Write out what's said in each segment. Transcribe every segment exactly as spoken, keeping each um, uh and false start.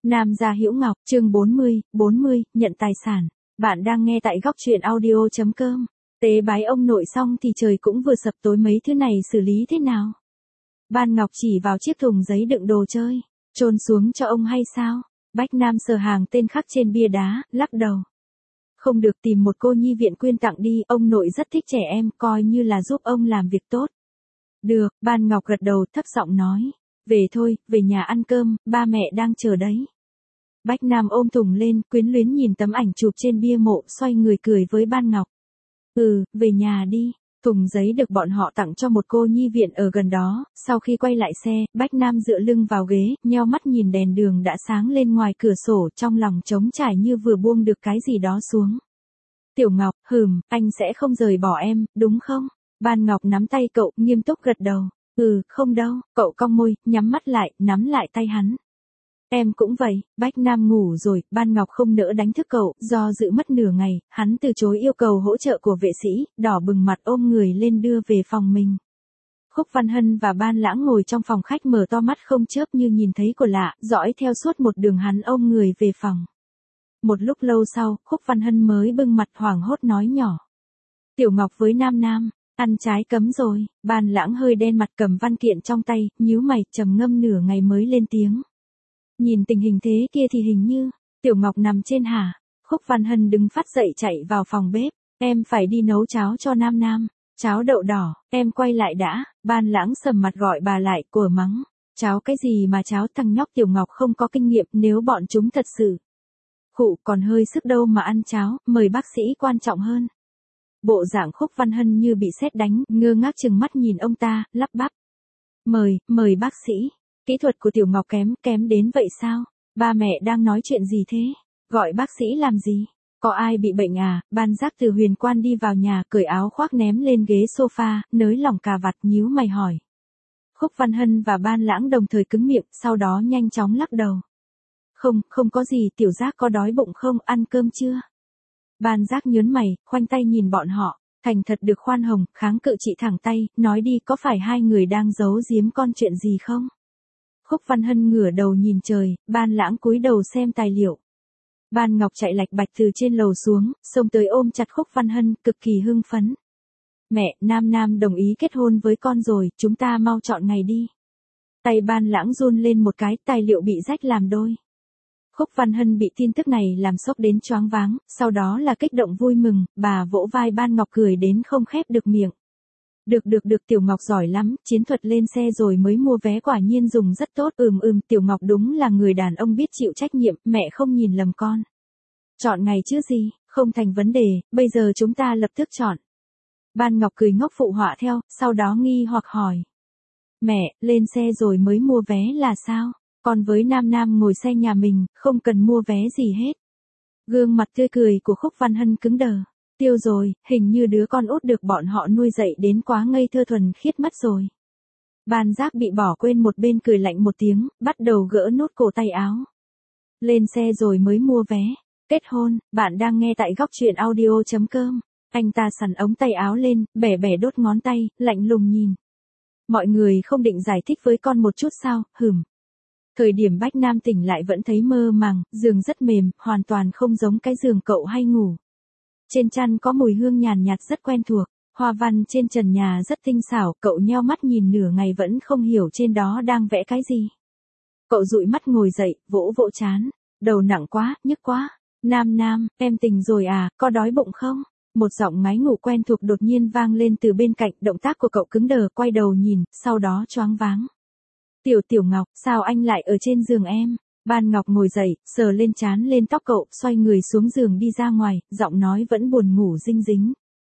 Nam gia Hữu Ngọc, chương bốn mươi, bốn mươi, nhận tài sản. Bạn đang nghe tại góc truyện audio chấm com. Tế bái ông nội xong thì trời cũng vừa sập tối, mấy thứ này xử lý thế nào? Ban Ngọc chỉ vào chiếc thùng giấy đựng đồ chơi. Chôn xuống cho ông hay sao? Bách Nam sờ hàng tên khắc trên bia đá, lắc đầu. Không được, tìm một cô nhi viện quyên tặng đi, ông nội rất thích trẻ em, coi như là giúp ông làm việc tốt. Được, Ban Ngọc gật đầu, thấp giọng nói. Về thôi, về nhà ăn cơm, ba mẹ đang chờ đấy. Bách Nam ôm thùng lên, quyến luyến nhìn tấm ảnh chụp trên bia mộ, xoay người cười với Ban Ngọc. Ừ, về nhà đi. Thùng giấy được bọn họ tặng cho một cô nhi viện ở gần đó. Sau khi quay lại xe, Bách Nam dựa lưng vào ghế, nheo mắt nhìn đèn đường đã sáng lên ngoài cửa sổ, trong lòng trống trải như vừa buông được cái gì đó xuống. Tiểu Ngọc, hừm, anh sẽ không rời bỏ em, đúng không? Ban Ngọc nắm tay cậu, nghiêm túc gật đầu. Ừ, không đâu, cậu cong môi, nhắm mắt lại, nắm lại tay hắn. Em cũng vậy. Bách Nam ngủ rồi, Ban Ngọc không nỡ đánh thức cậu, do dự mất nửa ngày, hắn từ chối yêu cầu hỗ trợ của vệ sĩ, đỏ bừng mặt ôm người lên đưa về phòng mình. Khúc Văn Hân và Ban Lãng ngồi trong phòng khách mở to mắt không chớp như nhìn thấy của lạ, dõi theo suốt một đường hắn ôm người về phòng. Một lúc lâu sau, Khúc Văn Hân mới bưng mặt hoảng hốt nói nhỏ. Tiểu Ngọc với Nam Nam, ăn trái cấm rồi. Ban Lãng hơi đen mặt cầm văn kiện trong tay, nhíu mày, trầm ngâm nửa ngày mới lên tiếng. Nhìn tình hình thế kia thì hình như, Tiểu Ngọc nằm trên hả? Khúc Văn Hân đứng phát dậy chạy vào phòng bếp, em phải đi nấu cháo cho Nam Nam, cháo đậu đỏ, em quay lại đã. Ban Lãng sầm mặt gọi bà lại, của mắng, cháo cái gì mà cháo, thằng nhóc Tiểu Ngọc không có kinh nghiệm, nếu bọn chúng thật sự khụ còn hơi sức đâu mà ăn cháo, mời bác sĩ quan trọng hơn. Bộ dạng Khúc Văn Hân như bị sét đánh, ngơ ngác chừng mắt nhìn ông ta, lắp bắp. Mời, mời bác sĩ. Kỹ thuật của Tiểu Ngọc kém, kém đến vậy sao? Ba mẹ đang nói chuyện gì thế? Gọi bác sĩ làm gì? Có ai bị bệnh à? Ban Giác từ Huyền Quan đi vào nhà, cởi áo khoác ném lên ghế sofa, nới lỏng cà vạt, nhíu mày hỏi. Khúc Văn Hân và Ban Lãng đồng thời cứng miệng, sau đó nhanh chóng lắc đầu. Không, không có gì, Tiểu Giác có đói bụng không, ăn cơm chưa? Ban Giác nhớn mày, khoanh tay nhìn bọn họ, thành thật được khoan hồng, kháng cự chị thẳng tay, nói đi, có phải hai người đang giấu giếm con chuyện gì không? Khúc Văn Hân ngửa đầu nhìn trời, Ban Lãng cúi đầu xem tài liệu. Ban Ngọc chạy lạch bạch từ trên lầu xuống, xông tới ôm chặt Khúc Văn Hân, cực kỳ hưng phấn. Mẹ, Nam Nam đồng ý kết hôn với con rồi, chúng ta mau chọn ngày đi. Tay Ban Lãng run lên một cái, tài liệu bị rách làm đôi. Khúc Văn Hân bị tin tức này làm sốc đến choáng váng, sau đó là kích động vui mừng, bà vỗ vai Ban Ngọc cười đến không khép được miệng. Được được được, Tiểu Ngọc giỏi lắm, chiến thuật lên xe rồi mới mua vé quả nhiên dùng rất tốt. Ừm ừm, Tiểu Ngọc đúng là người đàn ông biết chịu trách nhiệm, mẹ không nhìn lầm con. Chọn ngày chứ gì, không thành vấn đề, bây giờ chúng ta lập tức chọn. Ban Ngọc cười ngốc phụ họa theo, sau đó nghi hoặc hỏi. Mẹ, lên xe rồi mới mua vé là sao? Con với Nam Nam ngồi xe nhà mình, không cần mua vé gì hết. Gương mặt tươi cười của Khúc Văn Hân cứng đờ. Tiêu rồi, hình như đứa con út được bọn họ nuôi dạy đến quá ngây thơ thuần khiết mất rồi. Ban Giác bị bỏ quên một bên cười lạnh một tiếng, bắt đầu gỡ nút cổ tay áo. Lên xe rồi mới mua vé. Kết hôn, bạn đang nghe tại góc truyện audio chấm com. Anh ta xằn ống tay áo lên, bẻ bẻ đốt ngón tay, lạnh lùng nhìn. Mọi người không định giải thích với con một chút sao, hừm. Thời điểm Bách Nam tỉnh lại vẫn thấy mơ màng, giường rất mềm, hoàn toàn không giống cái giường cậu hay ngủ. Trên chăn có mùi hương nhàn nhạt rất quen thuộc, hoa văn trên trần nhà rất tinh xảo, cậu nheo mắt nhìn nửa ngày vẫn không hiểu trên đó đang vẽ cái gì. Cậu dụi mắt ngồi dậy, vỗ vỗ trán, đầu nặng quá, nhức quá. Nam Nam, em tỉnh rồi à, có đói bụng không? Một giọng ngáy ngủ quen thuộc đột nhiên vang lên từ bên cạnh, động tác của cậu cứng đờ, quay đầu nhìn, sau đó choáng váng. Tiểu Tiểu Ngọc, sao anh lại ở trên giường em? Ban Ngọc ngồi dậy, sờ lên trán lên tóc cậu, xoay người xuống giường đi ra ngoài, giọng nói vẫn buồn ngủ dinh dính.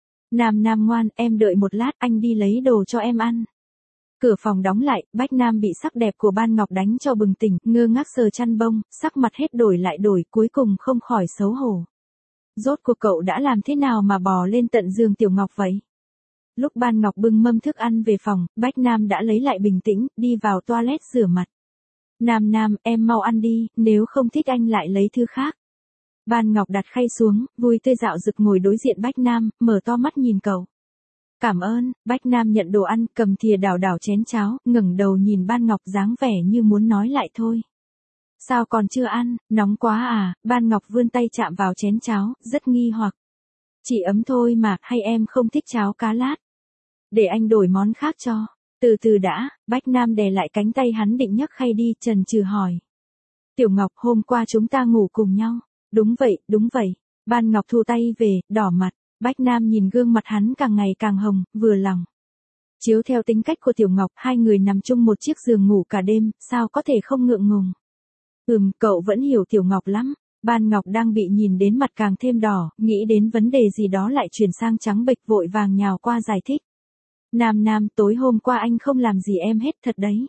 Nam Nam ngoan, em đợi một lát, anh đi lấy đồ cho em ăn. Cửa phòng đóng lại, Bách Nam bị sắc đẹp của Ban Ngọc đánh cho bừng tỉnh, ngơ ngác sờ chăn bông, sắc mặt hết đổi lại đổi, cuối cùng không khỏi xấu hổ. Rốt cuộc cậu đã làm thế nào mà bò lên tận giường Tiểu Ngọc vậy? Lúc Ban Ngọc bưng mâm thức ăn về phòng, Bách Nam đã lấy lại bình tĩnh, đi vào toilet rửa mặt. Nam Nam, em mau ăn đi, nếu không thích anh lại lấy thứ khác. Ban Ngọc đặt khay xuống, vui tươi dạo dực ngồi đối diện Bách Nam, mở to mắt nhìn cậu. Cảm ơn. Bách Nam nhận đồ ăn, cầm thìa đảo đảo chén cháo, ngẩng đầu nhìn Ban Ngọc dáng vẻ như muốn nói lại thôi. Sao còn chưa ăn, nóng quá à, Ban Ngọc vươn tay chạm vào chén cháo, rất nghi hoặc. Chỉ ấm thôi mà, hay em không thích cháo cá lát? Để anh đổi món khác cho. Từ từ đã, Bách Nam đè lại cánh tay hắn định nhấc khay đi, chần chừ hỏi. Tiểu Ngọc, hôm qua chúng ta ngủ cùng nhau. Đúng vậy, đúng vậy. Ban Ngọc thu tay về, đỏ mặt. Bách Nam nhìn gương mặt hắn càng ngày càng hồng, vừa lòng. Chiếu theo tính cách của Tiểu Ngọc, hai người nằm chung một chiếc giường ngủ cả đêm, sao có thể không ngượng ngùng. Ừm, cậu vẫn hiểu Tiểu Ngọc lắm. Ban Ngọc đang bị nhìn đến mặt càng thêm đỏ, nghĩ đến vấn đề gì đó lại chuyển sang trắng bệch, vội vàng nhào qua giải thích. Nam Nam, tối hôm qua anh không làm gì em hết thật đấy.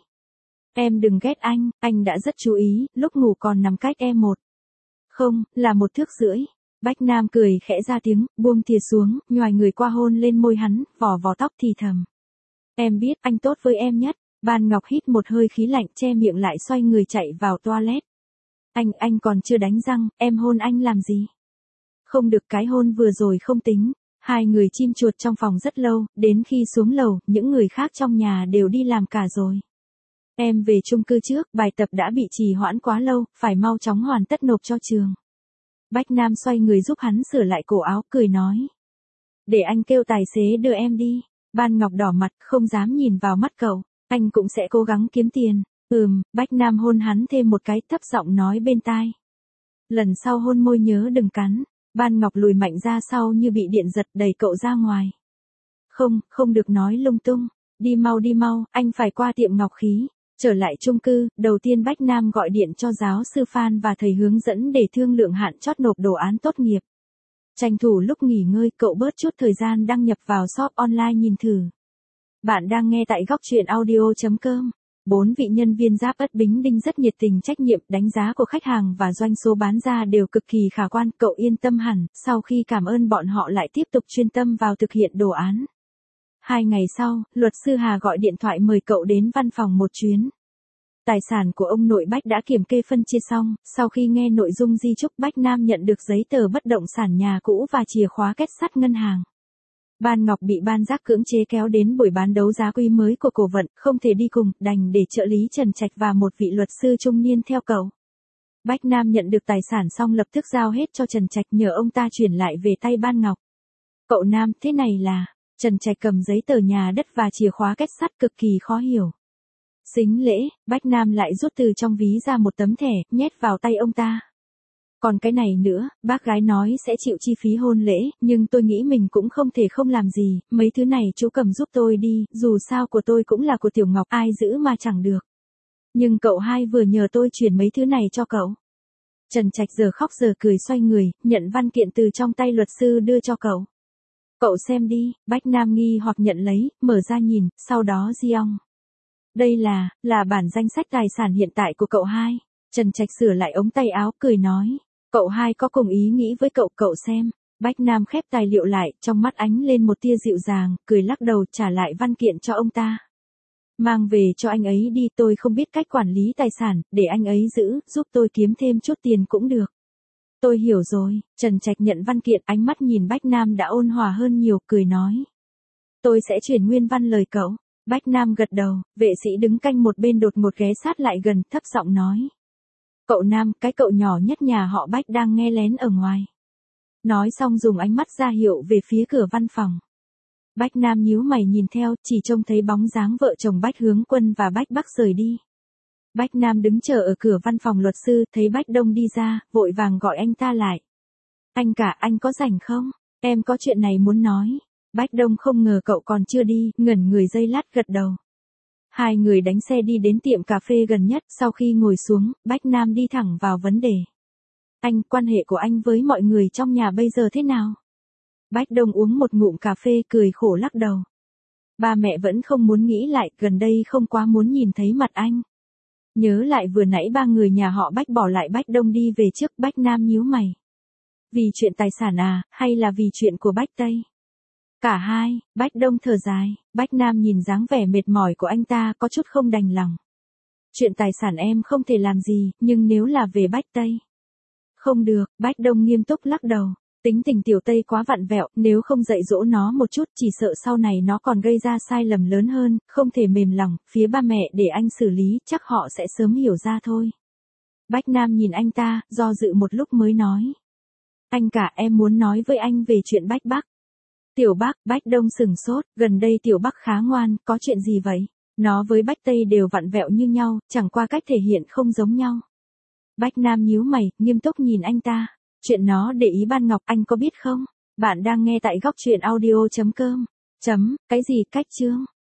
Em đừng ghét anh, anh đã rất chú ý, lúc ngủ còn nằm cách em một. Không, là một thước rưỡi. Bách Nam cười khẽ ra tiếng, buông thìa xuống, nhoài người qua hôn lên môi hắn, vò vò tóc thì thầm. Em biết anh tốt với em nhất. Ban Ngọc hít một hơi khí lạnh, che miệng lại, xoay người chạy vào toilet. Anh, anh còn chưa đánh răng, em hôn anh làm gì? Không được, cái hôn vừa rồi không tính. Hai người chim chuột trong phòng rất lâu, đến khi xuống lầu, những người khác trong nhà đều đi làm cả rồi. Em về chung cư trước, bài tập đã bị trì hoãn quá lâu, phải mau chóng hoàn tất nộp cho trường. Bách Nam xoay người giúp hắn sửa lại cổ áo, cười nói. Để anh kêu tài xế đưa em đi. Ban Ngọc đỏ mặt, không dám nhìn vào mắt cậu. Anh cũng sẽ cố gắng kiếm tiền. Ừm, Bách Nam hôn hắn thêm một cái, thấp giọng nói bên tai. Lần sau hôn môi nhớ đừng cắn. Ban Ngọc lùi mạnh ra sau như bị điện giật, đẩy cậu ra ngoài. Không, không được nói lung tung. Đi mau đi mau, anh phải qua tiệm ngọc khí. Trở lại chung cư, đầu tiên Bách Nam gọi điện cho giáo sư Phan và thầy hướng dẫn để thương lượng hạn chót nộp đồ án tốt nghiệp. Tranh thủ lúc nghỉ ngơi, cậu bớt chút thời gian đăng nhập vào shop online nhìn thử. Bạn đang nghe tại góc truyện audio chấm com. Bốn vị nhân viên Giáp Ất Bính Đinh rất nhiệt tình, trách nhiệm, đánh giá của khách hàng và doanh số bán ra đều cực kỳ khả quan, cậu yên tâm hẳn. Sau khi cảm ơn bọn họ lại tiếp tục chuyên tâm vào thực hiện đồ án. Hai ngày sau, luật sư Hà gọi điện thoại mời cậu đến văn phòng một chuyến. Tài sản của ông nội Bách đã kiểm kê phân chia xong, sau khi nghe nội dung di chúc, Bách Nam nhận được giấy tờ bất động sản nhà cũ và chìa khóa kết sắt ngân hàng. Ban Ngọc bị ban giác cưỡng chế kéo đến buổi bán đấu giá quý mới của Cổ Vận, không thể đi cùng, đành để trợ lý Trần Trạch và một vị luật sư trung niên theo cậu. Bách Nam nhận được tài sản xong lập tức giao hết cho Trần Trạch, nhờ ông ta chuyển lại về tay Ban Ngọc. Cậu Nam, thế này là... Trần Trạch cầm giấy tờ nhà đất và chìa khóa kết sắt cực kỳ khó hiểu. Sính lễ, Bách Nam lại rút từ trong ví ra một tấm thẻ, nhét vào tay ông ta. Còn cái này nữa, bác gái nói sẽ chịu chi phí hôn lễ, nhưng tôi nghĩ mình cũng không thể không làm gì, mấy thứ này chú cầm giúp tôi đi, dù sao của tôi cũng là của Tiểu Ngọc, ai giữ mà chẳng được. Nhưng cậu hai vừa nhờ tôi chuyển mấy thứ này cho cậu. Trần Trạch giờ khóc giờ cười xoay người, nhận văn kiện từ trong tay luật sư đưa cho cậu. Cậu xem đi, Bách Nam nghi hoặc nhận lấy, mở ra nhìn, sau đó giong. Đây là, là bản danh sách tài sản hiện tại của cậu hai. Trần Trạch sửa lại ống tay áo, cười nói. Cậu hai có cùng ý nghĩ với cậu, cậu xem. Bách Nam khép tài liệu lại, trong mắt ánh lên một tia dịu dàng, cười lắc đầu trả lại văn kiện cho ông ta. Mang về cho anh ấy đi, tôi không biết cách quản lý tài sản, để anh ấy giữ, giúp tôi kiếm thêm chút tiền cũng được. Tôi hiểu rồi, Trần Trạch nhận văn kiện, ánh mắt nhìn Bách Nam đã ôn hòa hơn nhiều, cười nói. Tôi sẽ chuyển nguyên văn lời cậu. Bách Nam gật đầu, vệ sĩ đứng canh một bên đột ngột ghé sát lại gần, thấp giọng nói. Cậu Nam, cái cậu nhỏ nhất nhà họ Bách đang nghe lén ở ngoài. Nói xong dùng ánh mắt ra hiệu về phía cửa văn phòng. Bách Nam nhíu mày nhìn theo, chỉ trông thấy bóng dáng vợ chồng Bách Hướng Quân và Bách Bắc rời đi. Bách Nam đứng chờ ở cửa văn phòng luật sư, thấy Bách Đông đi ra, vội vàng gọi anh ta lại. Anh cả, anh có rảnh không? Em có chuyện này muốn nói. Bách Đông không ngờ cậu còn chưa đi, ngẩn người giây lát gật đầu. Hai người đánh xe đi đến tiệm cà phê gần nhất, sau khi ngồi xuống, Bách Nam đi thẳng vào vấn đề. Anh, quan hệ của anh với mọi người trong nhà bây giờ thế nào? Bách Đông uống một ngụm cà phê, cười khổ lắc đầu. Ba mẹ vẫn không muốn nghĩ lại, gần đây không quá muốn nhìn thấy mặt anh. Nhớ lại vừa nãy ba người nhà họ Bách bỏ lại Bách Đông đi về trước, Bách Nam nhíu mày. Vì chuyện tài sản à, hay là vì chuyện của Bách Tây? Cả hai, Bách Đông thở dài, Bách Nam nhìn dáng vẻ mệt mỏi của anh ta có chút không đành lòng. Chuyện tài sản em không thể làm gì, nhưng nếu là về Bách Tây. Không được, Bách Đông nghiêm túc lắc đầu. Tính tình tiểu Tây quá vặn vẹo, nếu không dạy dỗ nó một chút chỉ sợ sau này nó còn gây ra sai lầm lớn hơn, không thể mềm lòng, phía ba mẹ để anh xử lý, chắc họ sẽ sớm hiểu ra thôi. Bách Nam nhìn anh ta, do dự một lúc mới nói. Anh cả, em muốn nói với anh về chuyện Bách Bắc. Tiểu Bắc, Bách Đông sừng sốt, gần đây Tiểu Bắc khá ngoan, có chuyện gì vậy? Nó với Bách Tây đều vặn vẹo như nhau, chẳng qua cách thể hiện không giống nhau. Bách Nam nhíu mày, nghiêm túc nhìn anh ta. Chuyện nó để ý Ban Ngọc, anh có biết không? Bạn đang nghe tại góc truyện audio chấm com. Chấm, cái gì cách chương?